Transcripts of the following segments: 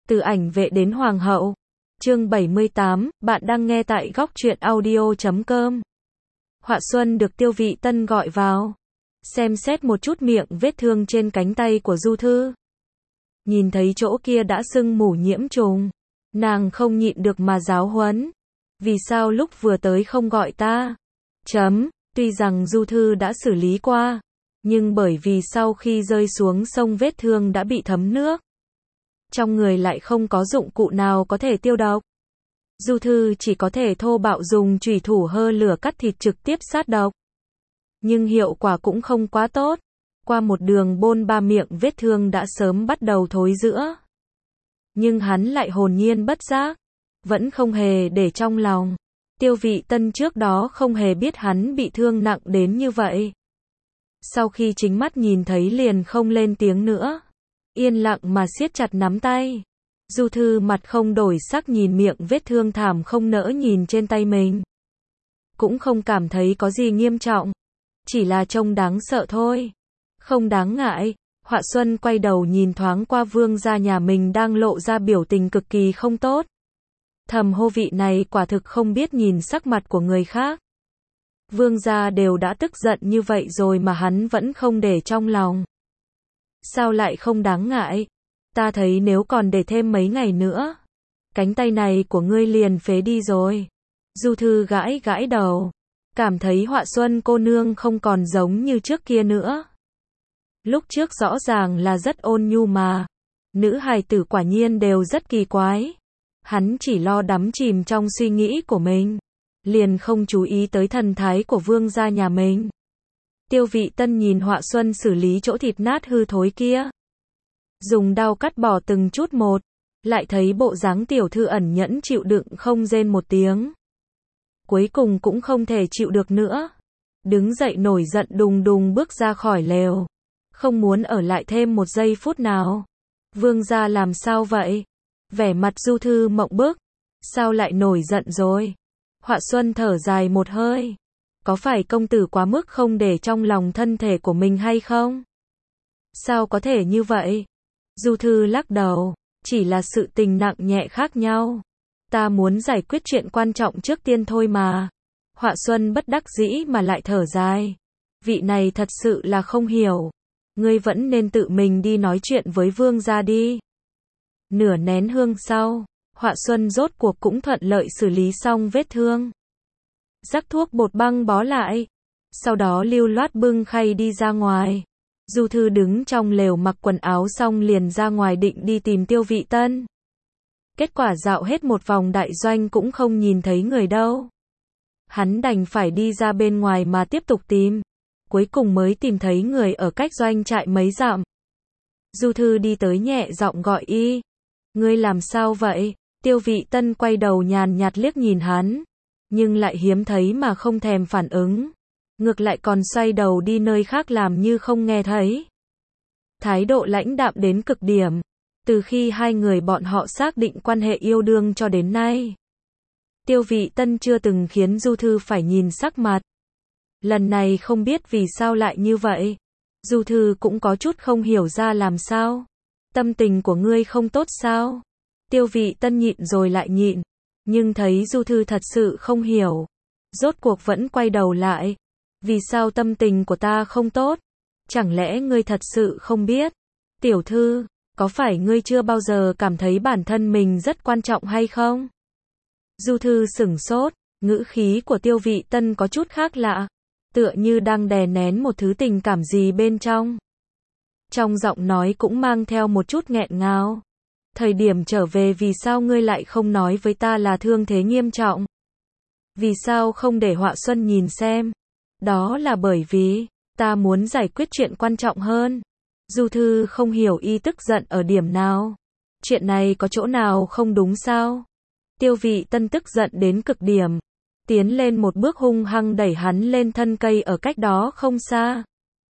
Từ ảnh vệ đến hoàng hậu. Chương 78, bạn đang nghe tại góc truyện audio.com. Họa Xuân được Tiêu Vị Tân gọi vào. Xem xét một chút miệng vết thương trên cánh tay của Du Thư. Nhìn thấy chỗ kia đã sưng mủ nhiễm trùng. Nàng không nhịn được mà giáo huấn. Vì sao lúc vừa tới không gọi ta? Tuy rằng Du Thư đã xử lý qua. Nhưng bởi vì sau khi rơi xuống sông vết thương đã bị thấm nước. Trong người lại không có dụng cụ nào có thể tiêu độc. Du Thư chỉ có thể thô bạo dùng chùy thủ hơ lửa cắt thịt trực tiếp sát độc. Nhưng hiệu quả cũng không quá tốt. Qua một đường bôn ba miệng vết thương đã sớm bắt đầu thối rữa. Nhưng hắn lại hồn nhiên bất giác. Vẫn không hề để trong lòng. Tiêu Vị Tân trước đó không hề biết hắn bị thương nặng đến như vậy. Sau khi chính mắt nhìn thấy liền không lên tiếng nữa. Yên lặng mà siết chặt nắm tay. Du Thư mặt không đổi sắc nhìn miệng vết thương thảm không nỡ nhìn trên tay mình. Cũng không cảm thấy có gì nghiêm trọng. Chỉ là trông đáng sợ thôi. Không đáng ngại. Họa Xuân quay đầu nhìn thoáng qua vương gia nhà mình đang lộ ra biểu tình cực kỳ không tốt. Thầm hô vị này quả thực không biết nhìn sắc mặt của người khác. Vương gia đều đã tức giận như vậy rồi mà hắn vẫn không để trong lòng. Sao lại không đáng ngại? Ta thấy nếu còn để thêm mấy ngày nữa, cánh tay này của ngươi liền phế đi rồi. Du Thư gãi gãi đầu, cảm thấy Họa Xuân cô nương không còn giống như trước kia nữa. Lúc trước rõ ràng là rất ôn nhu mà. Nữ hài tử quả nhiên đều rất kỳ quái. Hắn chỉ lo đắm chìm trong suy nghĩ của mình, liền không chú ý tới thần thái của vương gia nhà mình. Tiêu Vị Tân nhìn Họa Xuân xử lý chỗ thịt nát hư thối kia. Dùng đao cắt bỏ từng chút một. Lại thấy bộ dáng tiểu thư ẩn nhẫn chịu đựng không rên một tiếng. Cuối cùng cũng không thể chịu được nữa. Đứng dậy nổi giận đùng đùng bước ra khỏi lều. Không muốn ở lại thêm một giây phút nào. Vương gia làm sao vậy? Vẻ mặt Du Thư mộng bức. Sao lại nổi giận rồi? Họa Xuân thở dài một hơi. Có phải công tử quá mức không để trong lòng thân thể của mình hay không? Sao có thể như vậy? Du Thư lắc đầu. Chỉ là sự tình nặng nhẹ khác nhau. Ta muốn giải quyết chuyện quan trọng trước tiên thôi mà. Họa Xuân bất đắc dĩ mà lại thở dài. Vị này thật sự là không hiểu. Ngươi vẫn nên tự mình đi nói chuyện với vương gia đi. Nửa nén hương sau, Họa Xuân rốt cuộc cũng thuận lợi xử lý xong vết thương. Rắc thuốc bột băng bó lại. Sau đó lưu loát bưng khay đi ra ngoài. Du Thư đứng trong lều mặc quần áo xong liền ra ngoài định đi tìm Tiêu Vị Tân. Kết quả dạo hết một vòng đại doanh cũng không nhìn thấy người đâu. Hắn đành phải đi ra bên ngoài mà tiếp tục tìm. Cuối cùng mới tìm thấy người ở cách doanh trại mấy dặm. Du Thư đi tới nhẹ giọng gọi y. Ngươi làm sao vậy? Tiêu Vị Tân quay đầu nhàn nhạt liếc nhìn hắn. Nhưng lại hiếm thấy mà không thèm phản ứng. Ngược lại còn xoay đầu đi nơi khác làm như không nghe thấy. Thái độ lãnh đạm đến cực điểm. Từ khi hai người bọn họ xác định quan hệ yêu đương cho đến nay. Tiêu Vị Tân chưa từng khiến Du Thư phải nhìn sắc mặt. Lần này không biết vì sao lại như vậy. Du Thư cũng có chút không hiểu ra làm sao. Tâm tình của ngươi không tốt sao? Tiêu Vị Tân nhịn rồi lại nhịn. Nhưng thấy Du Thư thật sự không hiểu. Rốt cuộc vẫn quay đầu lại. Vì sao tâm tình của ta không tốt? Chẳng lẽ ngươi thật sự không biết? Tiểu thư, có phải ngươi chưa bao giờ cảm thấy bản thân mình rất quan trọng hay không? Du Thư sửng sốt, ngữ khí của Tiêu Vị Tân có chút khác lạ. Tựa như đang đè nén một thứ tình cảm gì bên trong. Trong giọng nói cũng mang theo một chút nghẹn ngào. Thời điểm trở về vì sao ngươi lại không nói với ta là thương thế nghiêm trọng? Vì sao không để Họa Xuân nhìn xem? Đó là bởi vì, ta muốn giải quyết chuyện quan trọng hơn. Du Thư không hiểu y tức giận ở điểm nào. Chuyện này có chỗ nào không đúng sao? Tiêu Vị Tân tức giận đến cực điểm. Tiến lên một bước hung hăng đẩy hắn lên thân cây ở cách đó không xa.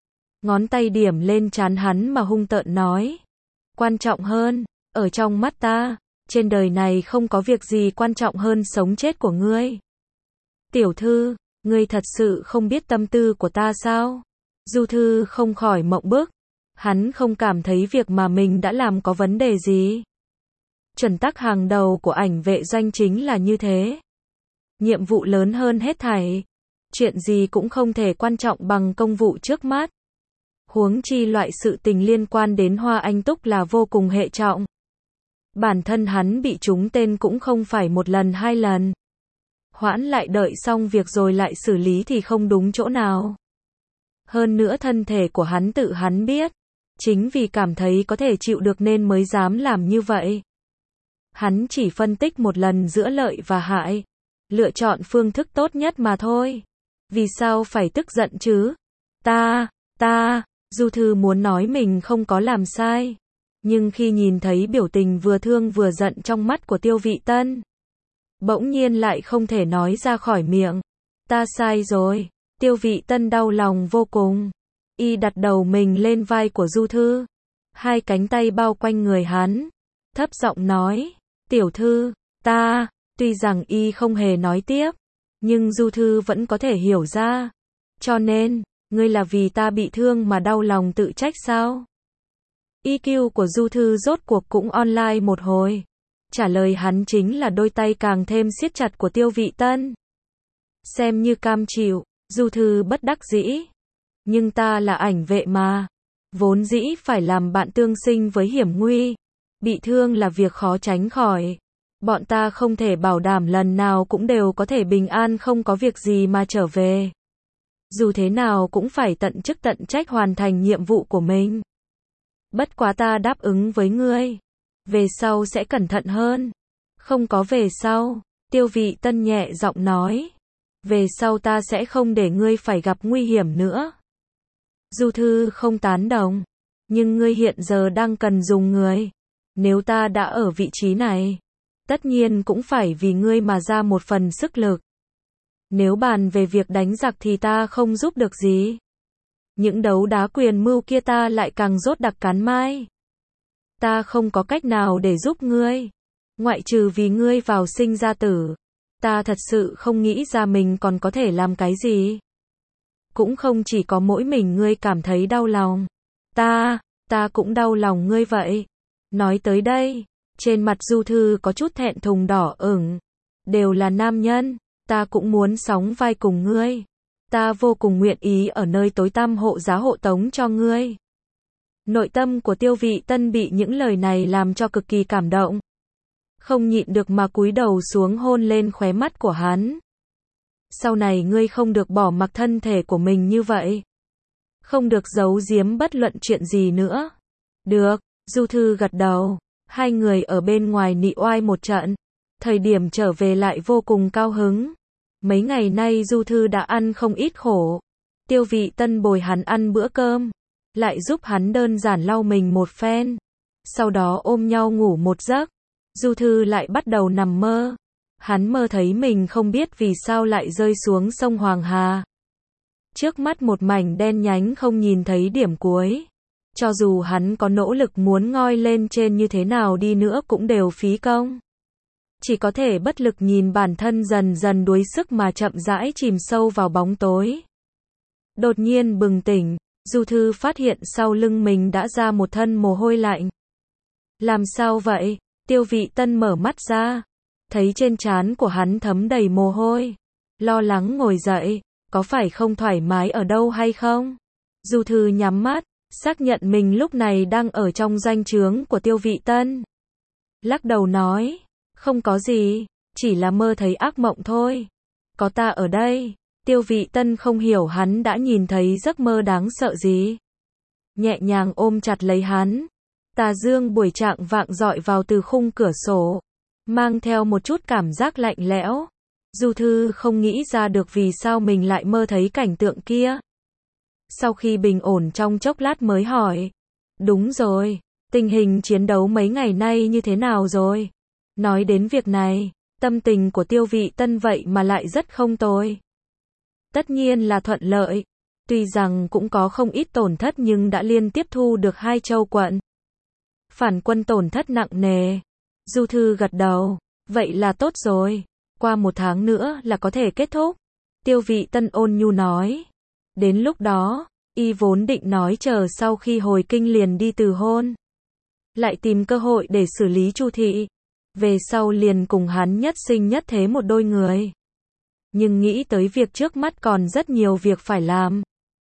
Ngón tay điểm lên trán hắn mà hung tợn nói. Quan trọng hơn, ở trong mắt ta, trên đời này không có việc gì quan trọng hơn sống chết của ngươi. Tiểu thư, ngươi thật sự không biết tâm tư của ta sao? Du Thư không khỏi mộng bức. Hắn không cảm thấy việc mà mình đã làm có vấn đề gì. Chuẩn tắc hàng đầu của ảnh vệ doanh chính là như thế. Nhiệm vụ lớn hơn hết thảy. Chuyện gì cũng không thể quan trọng bằng công vụ trước mắt. Huống chi loại sự tình liên quan đến Hoa Anh Túc là vô cùng hệ trọng. Bản thân hắn bị trúng tên cũng không phải một lần hai lần. Hoãn lại đợi xong việc rồi lại xử lý thì không đúng chỗ nào. Hơn nữa thân thể của hắn tự hắn biết. Chính vì cảm thấy có thể chịu được nên mới dám làm như vậy. Hắn chỉ phân tích một lần giữa lợi và hại. Lựa chọn phương thức tốt nhất mà thôi. Vì sao phải tức giận chứ? Du Thư muốn nói mình không có làm sai. Nhưng khi nhìn thấy biểu tình vừa thương vừa giận trong mắt của Tiêu Vị Tân, bỗng nhiên lại không thể nói ra khỏi miệng. Ta sai rồi. Tiêu Vị Tân đau lòng vô cùng. Y đặt đầu mình lên vai của Du Thư. Hai cánh tay bao quanh người hắn. Thấp giọng nói. Tiểu thư, tuy rằng Y không hề nói tiếp. Nhưng Du Thư vẫn có thể hiểu ra. Cho nên, ngươi là vì ta bị thương mà đau lòng tự trách sao? EQ của Du Thư rốt cuộc cũng online một hồi. Trả lời hắn chính là đôi tay càng thêm siết chặt của Tiêu Vị Tân. Xem như cam chịu, Du Thư bất đắc dĩ. Nhưng ta là ảnh vệ mà. Vốn dĩ phải làm bạn tương sinh với hiểm nguy. Bị thương là việc khó tránh khỏi. Bọn ta không thể bảo đảm lần nào cũng đều có thể bình an không có việc gì mà trở về. Dù thế nào cũng phải tận chức tận trách hoàn thành nhiệm vụ của mình. Bất quá ta đáp ứng với ngươi. Về sau sẽ cẩn thận hơn. Không có về sau. Tiêu Vị Tân nhẹ giọng nói. Về sau ta sẽ không để ngươi phải gặp nguy hiểm nữa. Du Thư không tán đồng. Nhưng ngươi hiện giờ đang cần dùng người. Nếu ta đã ở vị trí này, tất nhiên cũng phải vì ngươi mà ra một phần sức lực. Nếu bàn về việc đánh giặc thì ta không giúp được gì. Những đấu đá quyền mưu kia ta lại càng rốt đặc cán mai. Ta không có cách nào để giúp ngươi. Ngoại trừ vì ngươi vào sinh ra tử. Ta thật sự không nghĩ ra mình còn có thể làm cái gì. Cũng không chỉ có mỗi mình ngươi cảm thấy đau lòng. Ta cũng đau lòng ngươi vậy. Nói tới đây, trên mặt Du Thư có chút thẹn thùng đỏ ửng. Đều là nam nhân, ta cũng muốn sóng vai cùng ngươi. Ta vô cùng nguyện ý ở nơi tối tăm hộ giá hộ tống cho ngươi. Nội tâm của Tiêu Vị Tân bị những lời này làm cho cực kỳ cảm động. Không nhịn được mà cúi đầu xuống hôn lên khóe mắt của hắn. Sau này ngươi không được bỏ mặc thân thể của mình như vậy. Không được giấu giếm bất luận chuyện gì nữa. Được, Du Thư gật đầu. Hai người ở bên ngoài nị oai một trận. Thời điểm trở về lại vô cùng cao hứng. Mấy ngày nay Du Thư đã ăn không ít khổ. Tiêu Vị Tân bồi hắn ăn bữa cơm. Lại giúp hắn đơn giản lau mình một phen. Sau đó ôm nhau ngủ một giấc. Du Thư lại bắt đầu nằm mơ. Hắn mơ thấy mình không biết vì sao lại rơi xuống sông Hoàng Hà. Trước mắt một mảnh đen nhánh không nhìn thấy điểm cuối. Cho dù hắn có nỗ lực muốn ngoi lên trên như thế nào đi nữa cũng đều phí công. Chỉ có thể bất lực nhìn bản thân dần dần đuối sức mà chậm rãi chìm sâu vào bóng tối. Đột nhiên bừng tỉnh, Du Thư phát hiện sau lưng mình đã ra một thân mồ hôi lạnh. Làm sao vậy? Tiêu Vị Tân mở mắt ra. Thấy trên trán của hắn thấm đầy mồ hôi. Lo lắng ngồi dậy. Có phải không thoải mái ở đâu hay không? Du Thư nhắm mắt. Xác nhận mình lúc này đang ở trong doanh trướng của Tiêu Vị Tân. Lắc đầu nói. Không có gì. Chỉ là mơ thấy ác mộng thôi. Có ta ở đây. Tiêu Vị Tân không hiểu hắn đã nhìn thấy giấc mơ đáng sợ gì. Nhẹ nhàng ôm chặt lấy hắn. Tà dương buổi trạng vạng rọi vào từ khung cửa sổ. Mang theo một chút cảm giác lạnh lẽo. Du Thư không nghĩ ra được vì sao mình lại mơ thấy cảnh tượng kia. Sau khi bình ổn trong chốc lát mới hỏi. Đúng rồi. Tình hình chiến đấu mấy ngày nay như thế nào rồi? Nói đến việc này, tâm tình của Tiêu Vị Tân vậy mà lại rất không tồi. Tất nhiên là thuận lợi. Tuy rằng cũng có không ít tổn thất nhưng đã liên tiếp thu được 2 châu quận. Phản quân tổn thất nặng nề. Du Thư gật đầu. Vậy là tốt rồi. Qua 1 tháng nữa là có thể kết thúc. Tiêu Vị Tân ôn nhu nói. Đến lúc đó, y vốn định nói chờ sau khi hồi kinh liền đi từ hôn. Lại tìm cơ hội để xử lý Chu thị. về sau liền cùng hắn nhất sinh nhất thế một đôi người. Nhưng nghĩ tới việc trước mắt còn rất nhiều việc phải làm.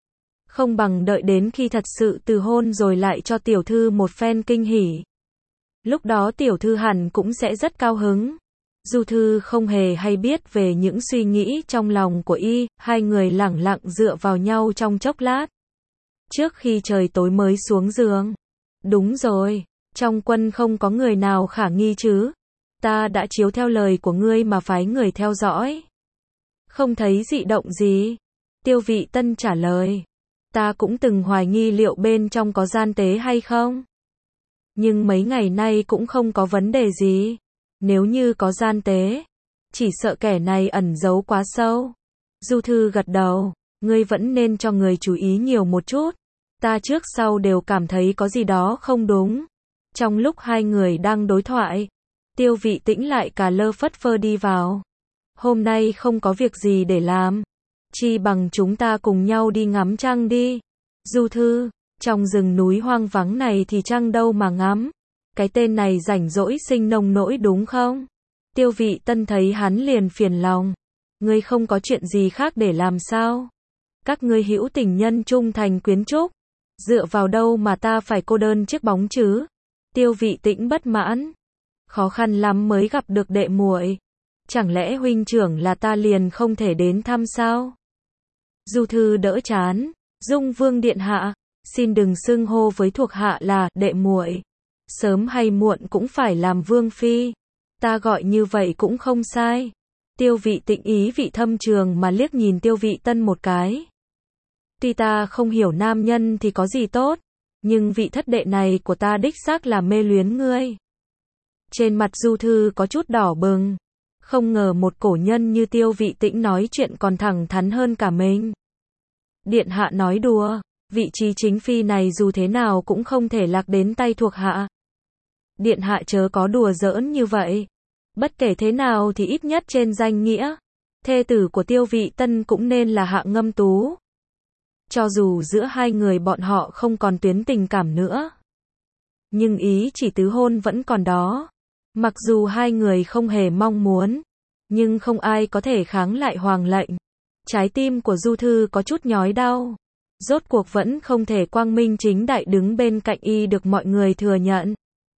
Không bằng đợi đến khi thật sự từ hôn rồi lại cho tiểu thư một phen kinh hỉ. Lúc đó tiểu thư hẳn cũng sẽ rất cao hứng. Du Thư không hề hay biết về những suy nghĩ trong lòng của y, hai người lẳng lặng dựa vào nhau trong chốc lát. Trước khi trời tối mới xuống giường. Đúng rồi, trong quân không có người nào khả nghi chứ. Ta đã chiếu theo lời của ngươi mà phái người theo dõi. Không thấy dị động gì. Tiêu Vị Tân trả lời. Ta cũng từng hoài nghi liệu bên trong có gian tế hay không. Nhưng mấy ngày nay cũng không có vấn đề gì. Nếu như có gian tế, chỉ sợ kẻ này ẩn giấu quá sâu. Du Thư gật đầu, ngươi vẫn nên cho người chú ý nhiều một chút. Ta trước sau đều cảm thấy có gì đó không đúng. Trong lúc hai người đang đối thoại, Tiêu Vị Tĩnh lại cà lơ phất phơ đi vào. Hôm nay không có việc gì để làm. Chi bằng chúng ta cùng nhau đi ngắm trăng đi. Du Thư, trong rừng núi hoang vắng này thì trăng đâu mà ngắm. Cái tên này rảnh rỗi sinh nông nỗi đúng không? Tiêu Vị Tân thấy hắn liền phiền lòng. Ngươi không có chuyện gì khác để làm sao? Các ngươi hữu tình nhân trung thành quyến trúc. Dựa vào đâu mà ta phải cô đơn chiếc bóng chứ? Tiêu Vị Tĩnh bất mãn. Khó khăn lắm mới gặp được đệ muội. Chẳng lẽ huynh trưởng là ta liền không thể đến thăm sao? Du Thư đỡ chán. Dung Vương điện hạ, xin đừng xưng hô với thuộc hạ là đệ muội. Sớm hay muộn cũng phải làm vương phi. Ta gọi như vậy cũng không sai. Tiêu Vị Tĩnh ý vị thâm trường mà liếc nhìn Tiêu Vị Tân một cái. Tuy ta không hiểu nam nhân thì có gì tốt, nhưng vị thất đệ này của ta đích xác là mê luyến ngươi. Trên mặt Du Thư có chút đỏ bừng. Không ngờ một cổ nhân như Tiêu Vị Tĩnh nói chuyện còn thẳng thắn hơn cả mình. Điện hạ nói đùa, vị trí chính phi này dù thế nào cũng không thể lạc đến tay thuộc hạ. Điện hạ chớ có đùa giỡn như vậy. Bất kể thế nào thì ít nhất trên danh nghĩa, thê tử của Tiêu Vị Tân cũng nên là Hạ Ngâm Tú. Cho dù giữa hai người bọn họ không còn tuyến tình cảm nữa, nhưng ý chỉ tứ hôn vẫn còn đó. Mặc dù hai người không hề mong muốn, nhưng không ai có thể kháng lại hoàng lệnh. Trái tim của Du Thư có chút nhói đau. Rốt cuộc vẫn không thể quang minh chính đại đứng bên cạnh y được mọi người thừa nhận.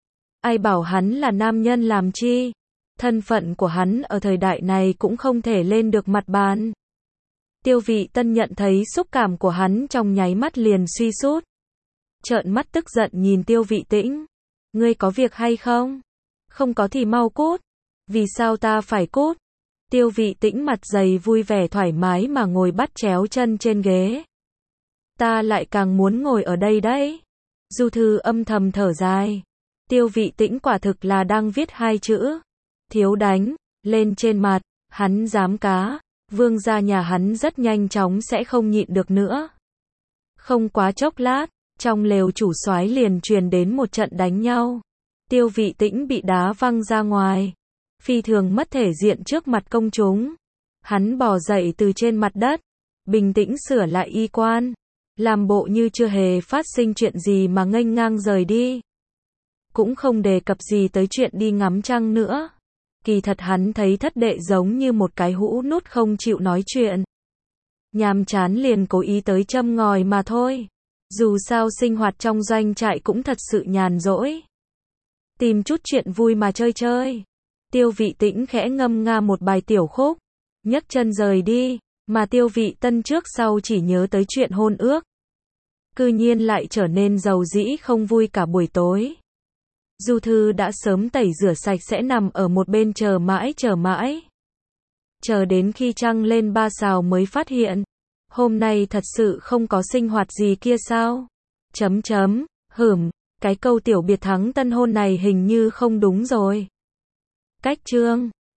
Ai bảo hắn là nam nhân làm chi? Thân phận của hắn ở thời đại này cũng không thể lên được mặt bàn. Tiêu Vị Tân nhận thấy xúc cảm của hắn trong nháy mắt liền suy sút. Trợn mắt tức giận nhìn Tiêu Vị Tĩnh. Ngươi có việc hay không? Không có thì mau cút. Vì sao ta phải cút? Tiêu Vị Tĩnh mặt dày vui vẻ thoải mái mà ngồi bắt chéo chân trên ghế. Ta lại càng muốn ngồi ở đây đấy. Du Thư âm thầm thở dài. Tiêu Vị Tĩnh quả thực là đang viết hai chữ thiếu đánh lên trên mặt. Hắn dám cá, vương gia nhà hắn rất nhanh chóng sẽ không nhịn được nữa. Không quá chốc lát, trong lều chủ soái liền truyền đến một trận đánh nhau. Tiêu Vị Tĩnh bị đá văng ra ngoài, phi thường mất thể diện trước mặt công chúng. Hắn bò dậy từ trên mặt đất, bình tĩnh sửa lại y quan, làm bộ như chưa hề phát sinh chuyện gì mà nghênh ngang rời đi. Cũng không đề cập gì tới chuyện đi ngắm trăng nữa. Kỳ thật hắn thấy thất đệ giống như một cái hũ nút không chịu nói chuyện. Nhàm chán liền cố ý tới châm ngòi mà thôi. Dù sao sinh hoạt trong doanh trại cũng thật sự nhàn rỗi. Tìm chút chuyện vui mà chơi chơi. Tiêu Vị Tĩnh khẽ ngâm nga một bài tiểu khúc, nhấc chân rời đi, mà Tiêu Vị Tân trước sau chỉ nhớ tới chuyện hôn ước. Cư nhiên lại trở nên rầu rĩ không vui cả buổi tối. Du Thư đã sớm tẩy rửa sạch sẽ nằm ở một bên chờ mãi. Chờ đến khi trăng lên 3 sao mới phát hiện. Hôm nay thật sự không có sinh hoạt gì kia sao? Cái câu tiểu biệt thắng tân hôn này hình như không đúng rồi. Cách chương